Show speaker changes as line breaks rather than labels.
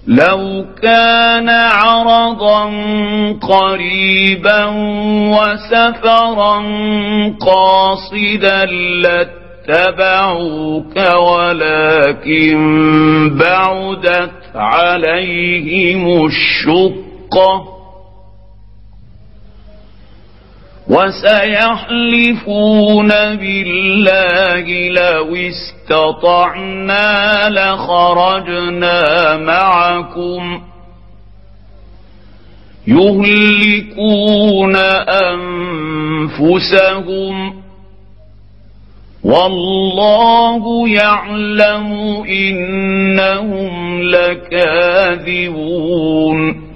لو كان عرضا قريبا وسفرا قاصدا لاتبعوك ولكن بعدت عليهم الشقة وسيحلفون بالله لو استطعنا لخرجنا معكم يهلكون أنفسهم والله يعلم إنهم لكاذبون